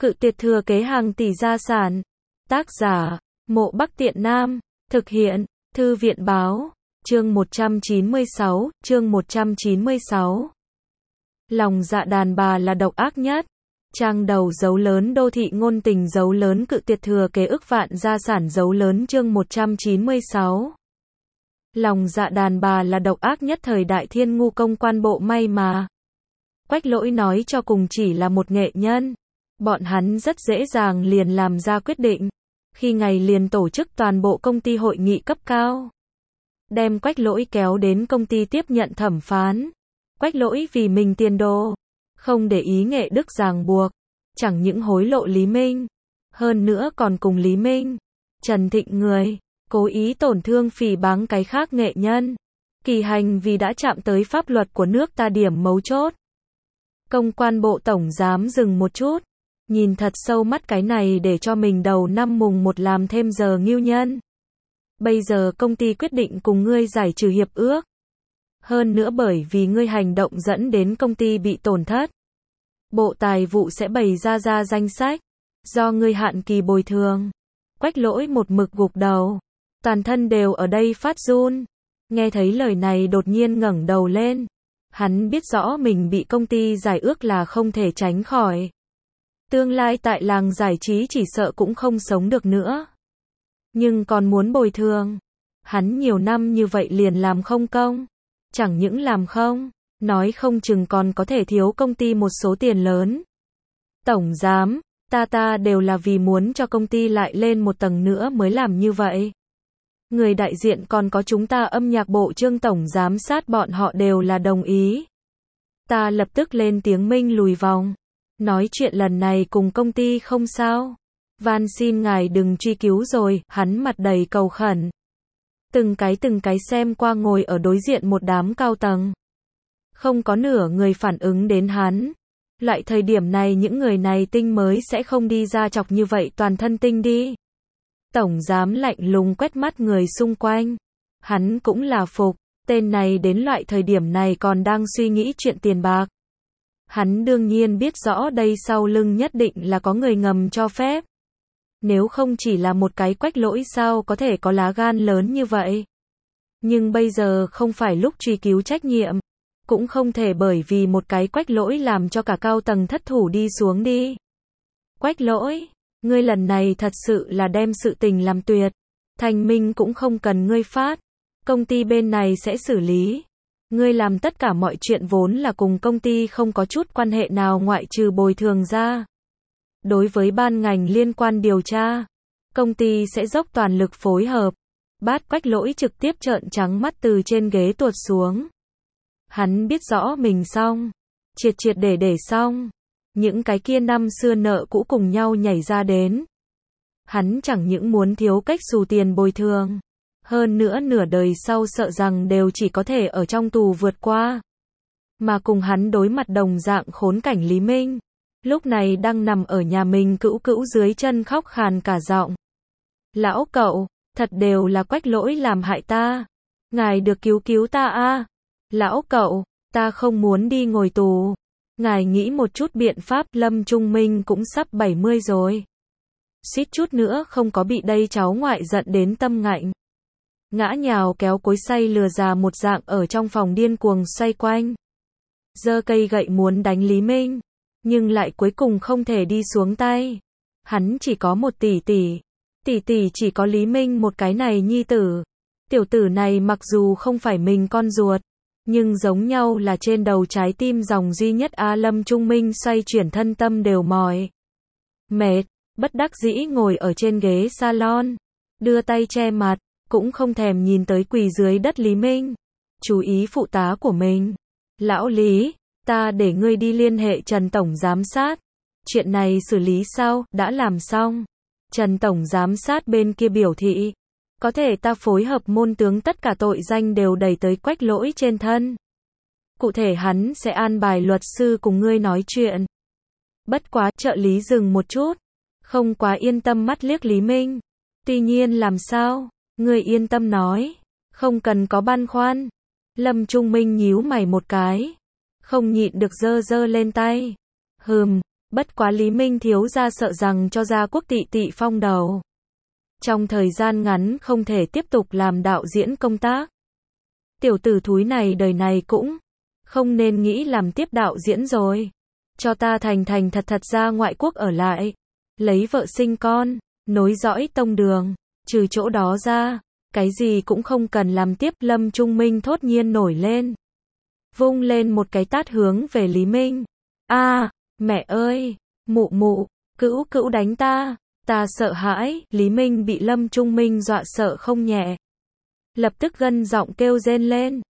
Cự tuyệt thừa kế hàng tỷ gia sản. Tác giả, Mộ Bắc Tiện Nam. Thực hiện, Thư viện báo. Chương 196. Lòng dạ đàn bà là độc ác nhất. Trang đầu dấu lớn đô thị ngôn tình dấu lớn cự tuyệt thừa kế ức vạn gia sản dấu lớn chương 196. Lòng dạ đàn bà là độc ác nhất thời đại thiên ngu công quan bộ may mà. Quách Lỗi nói cho cùng chỉ là một nghệ nhân. Bọn hắn rất dễ dàng liền làm ra quyết định. Khi ngày liền tổ chức toàn bộ công ty hội nghị cấp cao. Đem Quách Lỗi kéo đến công ty tiếp nhận thẩm phán. Quách Lỗi vì mình tiền đồ. Không để ý nghệ đức ràng buộc. Chẳng những hối lộ Lý Minh. Hơn nữa còn cùng Lý Minh, Trần Thịnh người. Cố ý tổn thương phỉ báng cái khác nghệ nhân. Kỳ hành vì đã chạm tới pháp luật của nước ta điểm mấu chốt. Công quan bộ tổng giám dừng một chút. Nhìn thật sâu mắt cái này để cho mình đầu năm mùng 1 làm thêm giờ ngưu nhân. Bây giờ công ty quyết định cùng ngươi giải trừ hiệp ước. Hơn nữa bởi vì ngươi hành động dẫn đến công ty bị tổn thất. Bộ Tài vụ sẽ bày ra danh sách. Do ngươi hạn kỳ bồi thường. Quách Lỗi một mực gục đầu. Toàn thân đều ở đây phát run. Nghe thấy lời này đột nhiên ngẩng đầu lên. Hắn biết rõ mình bị công ty giải ước là không thể tránh khỏi. Tương lai tại làng giải trí chỉ sợ cũng không sống được nữa. Nhưng còn muốn bồi thường. Hắn nhiều năm như vậy liền làm không công. Chẳng những làm không, nói không chừng còn có thể thiếu công ty một số tiền lớn. Tổng giám, ta đều là vì muốn cho công ty lại lên một tầng nữa mới làm như vậy. Người đại diện còn có chúng ta âm nhạc bộ Trương tổng giám sát bọn họ đều là đồng ý. Ta lập tức lên tiếng minh lùi vòng. Nói chuyện lần này cùng công ty không sao. Van xin ngài đừng truy cứu rồi, hắn mặt đầy cầu khẩn. Từng cái xem qua ngồi ở đối diện một đám cao tầng. Không có nửa người phản ứng đến hắn. Loại thời điểm này những người này tinh mới sẽ không đi ra chọc như vậy toàn thân tinh đi. Tổng giám lạnh lùng quét mắt người xung quanh. Hắn cũng là phục, tên này đến loại thời điểm này còn đang suy nghĩ chuyện tiền bạc. Hắn đương nhiên biết rõ đây sau lưng nhất định là có người ngầm cho phép. Nếu không chỉ là một cái Quách Lỗi sao có thể có lá gan lớn như vậy. Nhưng bây giờ không phải lúc truy cứu trách nhiệm. Cũng không thể bởi vì một cái Quách Lỗi làm cho cả cao tầng thất thủ đi xuống đi. Quách Lỗi, ngươi lần này thật sự là đem sự tình làm tuyệt. Thành minh cũng không cần ngươi phát. Công ty bên này sẽ xử lý. Ngươi làm tất cả mọi chuyện vốn là cùng công ty không có chút quan hệ nào ngoại trừ bồi thường ra. Đối với ban ngành liên quan điều tra, công ty sẽ dốc toàn lực phối hợp. Bát Quách Lỗi trực tiếp trợn trắng mắt từ trên ghế tuột xuống. Hắn biết rõ mình xong. Triệt để xong. Những cái kia năm xưa nợ cũ cùng nhau nhảy ra đến. Hắn chẳng những muốn thiếu cách xù tiền bồi thường. Hơn nữa nửa đời sau sợ rằng đều chỉ có thể ở trong tù vượt qua. Mà cùng hắn đối mặt đồng dạng khốn cảnh Lý Minh. Lúc này đang nằm ở nhà mình cữu dưới chân khóc khàn cả giọng. Lão cậu, thật đều là Quách Lỗi làm hại ta. Ngài được cứu ta a. Lão cậu, ta không muốn đi ngồi tù. Ngài nghĩ một chút biện pháp. Lâm Trung Minh cũng sắp 70 rồi. Suýt chút nữa không có bị đây cháu ngoại giận đến tâm ngạnh. Ngã nhào kéo cối xay lừa già một dạng ở trong phòng điên cuồng xoay quanh. Giơ cây gậy muốn đánh Lý Minh. Nhưng lại cuối cùng không thể đi xuống tay. Hắn chỉ có một tỷ. Tỷ chỉ có Lý Minh một cái này nhi tử. Tiểu tử này mặc dù không phải mình con ruột. Nhưng giống nhau là trên đầu trái tim dòng duy nhất A Lâm Trung Minh xoay chuyển thân tâm đều mỏi. Mệt, bất đắc dĩ ngồi ở trên ghế salon. Đưa tay che mặt, cũng không thèm nhìn tới quỳ dưới đất Lý Minh. Chú ý phụ tá của mình. Lão Lý, ta để ngươi đi liên hệ Trần Tổng Giám sát. Chuyện này xử lý sau, đã làm xong. Trần Tổng Giám sát bên kia biểu thị. Có thể ta phối hợp môn tướng tất cả tội danh đều đẩy tới Quách Lỗi trên thân. Cụ thể hắn sẽ an bài luật sư cùng ngươi nói chuyện. Bất quá, trợ lý dừng một chút. Không quá yên tâm mắt liếc Lý Minh. Tuy nhiên làm sao? Ngươi yên tâm nói. Không cần có băn khoăn. Lâm Trung Minh nhíu mày một cái. Không nhịn được giơ lên tay. Bất quá Lý Minh thiếu gia sợ rằng cho Gia Quốc Tị Tị phong đầu. Trong thời gian ngắn không thể tiếp tục làm đạo diễn công tác. Tiểu tử thúi này đời này cũng không nên nghĩ làm tiếp đạo diễn rồi. Cho ta thành thành thật thật ra ngoại quốc ở lại. Lấy vợ sinh con, nối dõi tông đường. Trừ chỗ đó ra, cái gì cũng không cần làm tiếp. Lâm Trung Minh thốt nhiên nổi lên. Vung lên một cái tát hướng về Lý Minh. Mẹ ơi, mụ mụ, cữu cữu đánh ta. Ta sợ hãi. Lý Minh bị Lâm Trung Minh dọa sợ không nhẹ. Lập tức gân giọng kêu rên lên.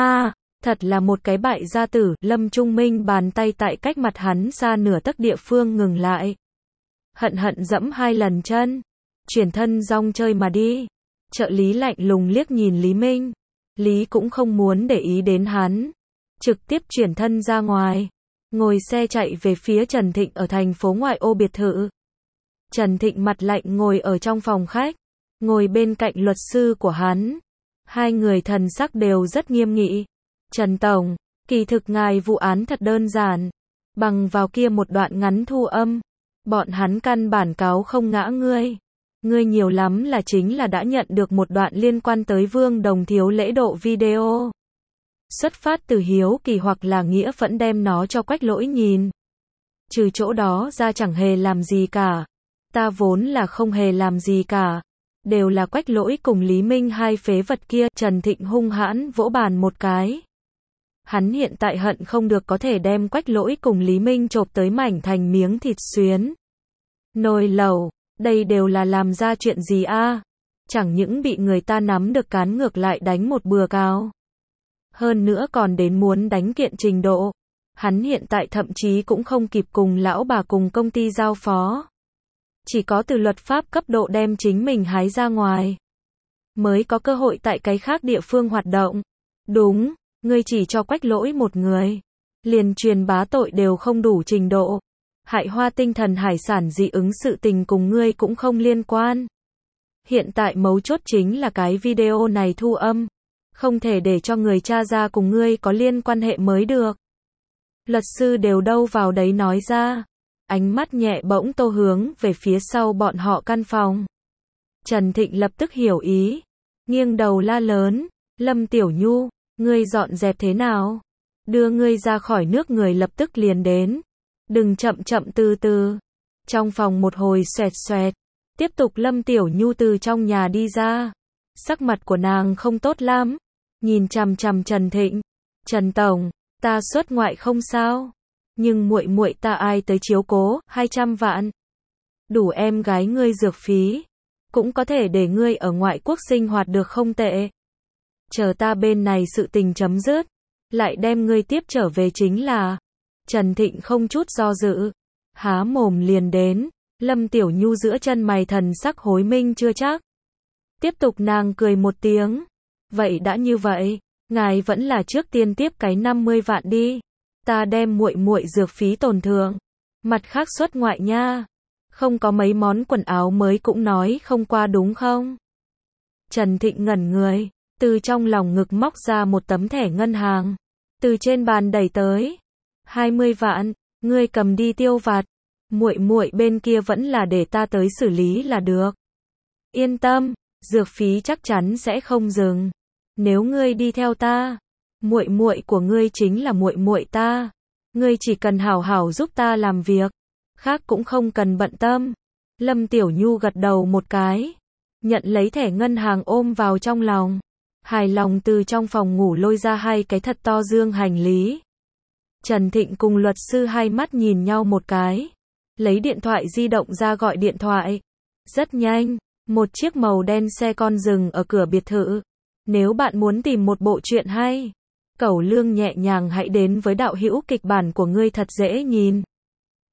Thật là một cái bại gia tử. Lâm Trung Minh bàn tay tại cách mặt hắn xa nửa tấc địa phương ngừng lại. Hận hận dẫm 2 lần chân. Chuyển thân rong chơi mà đi. Trợ lý lạnh lùng liếc nhìn Lý Minh. Lý cũng không muốn để ý đến hắn. Trực tiếp chuyển thân ra ngoài. Ngồi xe chạy về phía Trần Thịnh ở thành phố ngoại ô biệt thự. Trần Thịnh mặt lạnh ngồi ở trong phòng khách. Ngồi bên cạnh luật sư của hắn. Hai người thần sắc đều rất nghiêm nghị. Trần Tổng, kỳ thực ngài vụ án thật đơn giản. Bằng vào kia một đoạn ngắn thu âm. Bọn hắn căn bản cáo không ngã ngươi. Ngươi nhiều lắm là chính là đã nhận được một đoạn liên quan tới Vương Đồng thiếu lễ độ video. Xuất phát từ hiếu kỳ hoặc là nghĩa vẫn đem nó cho Quách Lỗi nhìn. Trừ chỗ đó ra chẳng hề làm gì cả. Ta vốn là không hề làm gì cả. Đều là Quách Lỗi cùng Lý Minh hai phế vật kia. Trần Thịnh hung hãn vỗ bàn một cái. Hắn hiện tại hận không được có thể đem Quách Lỗi cùng Lý Minh chộp tới mảnh thành miếng thịt xuyến. Nồi lẩu, đây đều là làm ra chuyện gì a? Chẳng những bị người ta nắm được cán ngược lại đánh một bừa cao. Hơn nữa còn đến muốn đánh kiện trình độ. Hắn hiện tại thậm chí cũng không kịp cùng lão bà cùng công ty giao phó. Chỉ có từ luật pháp cấp độ đem chính mình hái ra ngoài. Mới có cơ hội tại cái khác địa phương hoạt động. Đúng, ngươi chỉ cho Quách Lỗi một người. Liền truyền bá tội đều không đủ trình độ. Hại Hoa Tinh Thần hải sản dị ứng sự tình cùng ngươi cũng không liên quan. Hiện tại mấu chốt chính là cái video này thu âm. Không thể để cho người cha ra cùng ngươi có liên quan hệ mới được. Luật sư đều đâu vào đấy nói ra. Ánh mắt nhẹ bỗng tô hướng về phía sau bọn họ căn phòng. Trần Thịnh lập tức hiểu ý. Nghiêng đầu la lớn. Lâm Tiểu Nhu, ngươi dọn dẹp thế nào? Đưa ngươi ra khỏi nước người lập tức liền đến. Đừng chậm chậm từ từ. Trong phòng một hồi xoẹt xoẹt. Tiếp tục Lâm Tiểu Nhu từ trong nhà đi ra. Sắc mặt của nàng không tốt lắm. Nhìn chằm chằm Trần Thịnh. Trần Tổng, ta xuất ngoại không sao. Nhưng muội muội ta ai tới chiếu cố, 200 vạn. Đủ em gái ngươi dược phí. Cũng có thể để ngươi ở ngoại quốc sinh hoạt được không tệ. Chờ ta bên này sự tình chấm dứt. Lại đem ngươi tiếp trở về chính là. Trần Thịnh không chút do dự. Há mồm liền đến. Lâm Tiểu Nhu giữa chân mày thần sắc hối minh chưa chắc. Tiếp tục nàng cười một tiếng. Vậy đã như vậy, ngài vẫn là trước tiên tiếp cái 50 vạn đi. Ta đem muội muội dược phí tổn thưởng. Mặt khác xuất ngoại nha. Không có mấy món quần áo mới cũng nói không qua đúng không? Trần Thịnh ngẩn người, từ trong lòng ngực móc ra một tấm thẻ ngân hàng. Từ trên bàn đẩy tới. 20 vạn, ngươi cầm đi tiêu vặt. Muội muội bên kia vẫn là để ta tới xử lý là được. Yên tâm, dược phí chắc chắn sẽ không dừng. Nếu ngươi đi theo ta, muội muội của ngươi chính là muội muội ta. Ngươi chỉ cần hảo hảo giúp ta làm việc, khác cũng không cần bận tâm. Lâm Tiểu Nhu gật đầu một cái, nhận lấy thẻ ngân hàng ôm vào trong lòng. Hài lòng từ trong phòng ngủ lôi ra 2 cái thật to dương hành lý. Trần Thịnh cùng luật sư hai mắt nhìn nhau một cái. Lấy điện thoại di động ra gọi điện thoại. Rất nhanh, một chiếc màu đen xe con dừng ở cửa biệt thự. Nếu bạn muốn tìm một bộ truyện hay, cẩu lương nhẹ nhàng hãy đến với đạo hữu kịch bản của ngươi thật dễ nhìn.